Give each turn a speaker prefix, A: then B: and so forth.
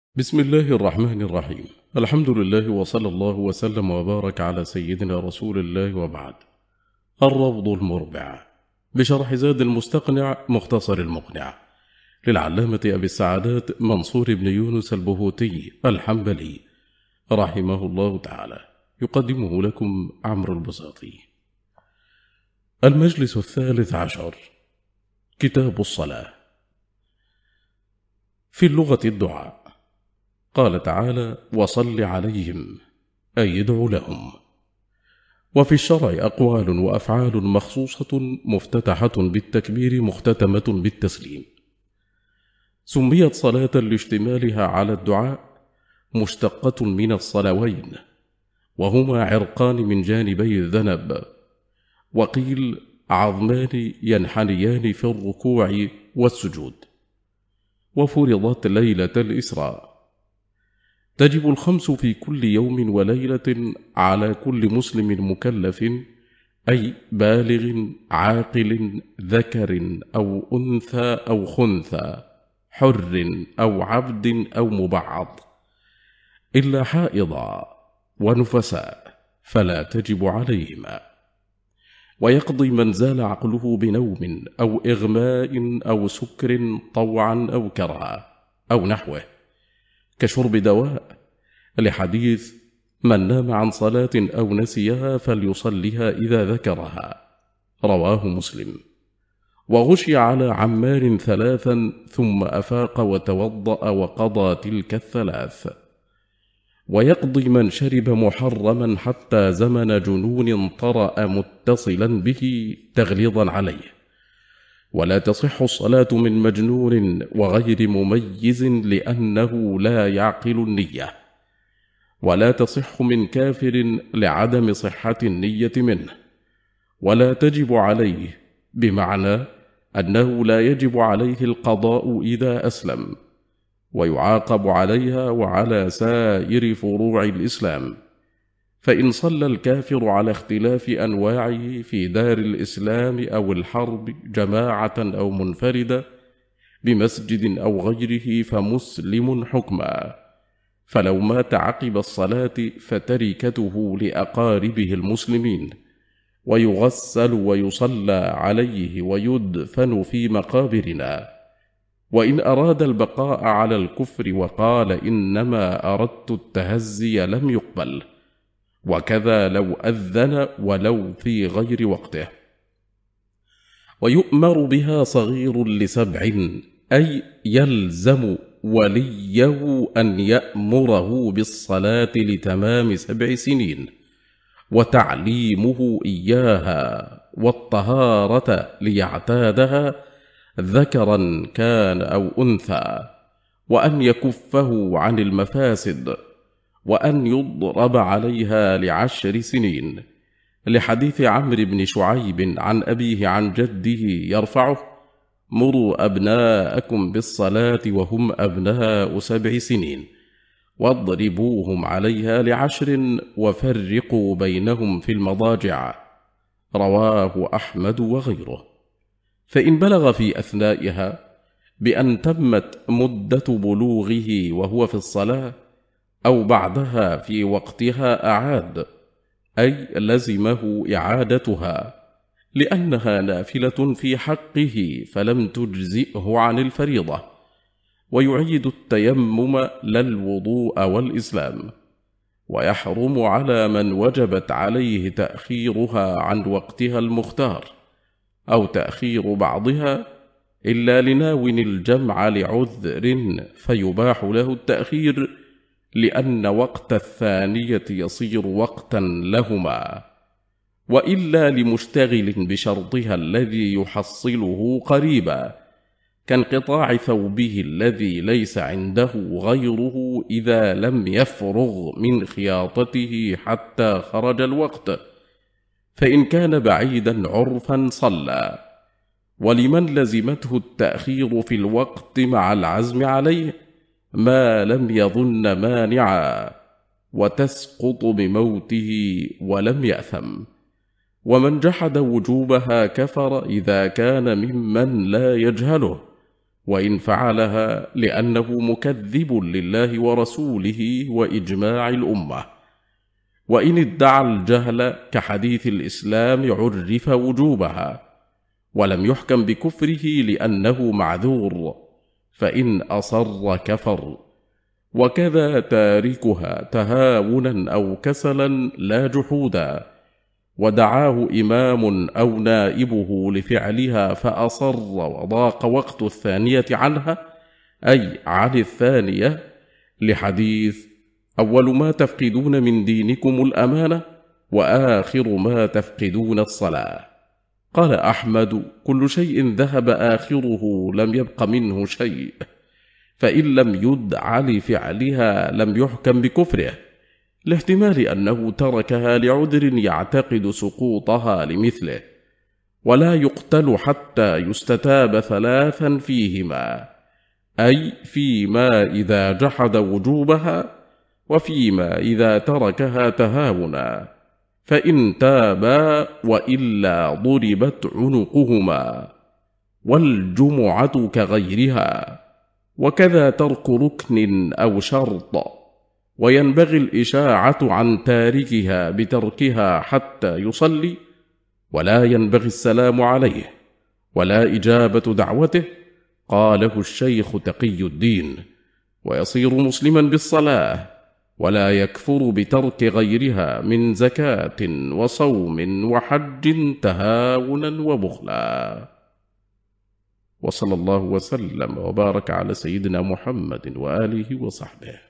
A: بسم الله الرحمن الرحيم. الحمد لله وصلى الله وسلم وبارك على سيدنا رسول الله، وبعد. الروض المربع بشرح زاد المستقنع مختصر المقنع للعلامة أبي السعادات منصور بن يونس البهوتي الحنبلي رحمه الله تعالى، يقدمه لكم عمرو البساطي. المجلس 13، كتاب الصلاة. في اللغة الدعاء. قال تعالى: وصل عليهم، أي ادع لهم. وفي الشرع أقوال وأفعال مخصوصة مفتتحة بالتكبير مختتمة بالتسليم. سميت صلاة لاشتمالها على الدعاء، مشتقة من الصلوين، وهما عرقان من جانبي الذنب، وقيل عظمان ينحنيان في الركوع والسجود. وفرضت ليلة الإسراء. تجب الخمس في كل يوم وليلة على كل مسلم مكلف، أي بالغ عاقل ذكر أو أنثى أو خنثى، حر أو عبد أو مبعض، إلا حائضا ونفساء فلا تجب عليهما. ويقضي من زال عقله بنوم أو إغماء أو سكر طوعا أو كرها أو نحوه، كشرب دواء، لحديث: من نام عن صلاة أو نسيها فليصلها إذا ذكرها، رواه مسلم. وغشي على عمار 3 ثم أفاق وتوضأ وقضى تلك 3. ويقضي من شرب محرما حتى زمن جنون طرأ متصلا به تغليظا عليه. ولا تصح الصلاة من مجنون وغير مميز لأنه لا يعقل النية. ولا تصح من كافر لعدم صحة النية منه. ولا تجب عليه، بمعنى أنه لا يجب عليه القضاء إذا أسلم، ويعاقب عليها وعلى سائر فروع الإسلام. فإن صلى الكافر على اختلاف أنواعه في دار الإسلام أو الحرب جماعة أو منفردة بمسجد أو غيره فمسلم حكما. فلو مات عقب الصلاة فتركته لأقاربه المسلمين، ويغسل ويصلى عليه ويدفن في مقابرنا. وإن أراد البقاء على الكفر وقال إنما أردت التهزي لم يقبل. وكذا لو أذن ولو في غير وقته. ويؤمر بها صغير ل7، أي يلزم وليه أن يأمره بالصلاة لتمام 7 سنين، وتعليمه إياها والطهارة ليعتادها، ذكرا كان أو أنثى، وأن يكفه عن المفاسد، وأن يضرب عليها ل10 سنين، لحديث عمرو بن شعيب عن أبيه عن جده يرفعه: مروا أبناءكم بالصلاة وهم أبناء 7 سنين، واضربوهم عليها ل10، وفرقوا بينهم في المضاجع، رواه أحمد وغيره. فإن بلغ في أثنائها بأن تمت مدة بلوغه وهو في الصلاة أو بعدها في وقتها أعاد، أي لزمه إعادتها، لأنها نافلة في حقه فلم تجزئه عن الفريضة. ويعيد التيمم لا الوضوء والإسلام. ويحرم على من وجبت عليه تأخيرها عن وقتها المختار أو تأخير بعضها، إلا لناو الجمع لعذر فيباح له التأخير، لأن وقت الثانية يصير وقتا لهما، وإلا لمشتغل بشرطها الذي يحصله قريبا، كانقطاع ثوبه الذي ليس عنده غيره إذا لم يفرغ من خياطته حتى خرج الوقت، فإن كان بعيدا عرفا صلى. ولمن لزمته التأخير في الوقت مع العزم عليه ما لم يظن مانعا، وتسقط بموته ولم يأثم. ومن جحد وجوبها كفر إذا كان ممن لا يجهله، وإن فعلها لأنه مكذب لله ورسوله وإجماع الأمة. وإن ادعى الجهل كحديث الإسلام عرف وجوبها، ولم يحكم بكفره لأنه معذور، فإن أصر كفر. وكذا تاركها تهاونا أو كسلا لا جحودا، ودعاه إمام أو نائبه لفعلها فأصر وضاق وقت الثانية عنها، أي عن الثانية، لحديث: أول ما تفقدون من دينكم الأمانة، وآخر ما تفقدون الصلاة. قال أحمد: كل شيء ذهب آخره لم يبق منه شيء، فإن لم يدع لفعلها لم يحكم بكفره، لاحتمال أنه تركها لعذر يعتقد سقوطها لمثله. ولا يقتل حتى يستتاب ثلاثا فيهما، أي فيما إذا جحد وجوبها، وفيما إذا تركها تهاونا، فإن تابا وإلا ضربت عنقهما. والجمعة كغيرها، وكذا ترك ركن أو شرط. وينبغي الإشاعة عن تاركها بتركها حتى يصلي، ولا ينبغي السلام عليه ولا إجابة دعوته، قاله الشيخ تقي الدين. ويصير مسلما بالصلاة، ولا يكفر بترك غيرها من زكاة وصوم وحج تهاونا وبخلا. وصلى الله وسلم وبارك على سيدنا محمد وآله وصحبه.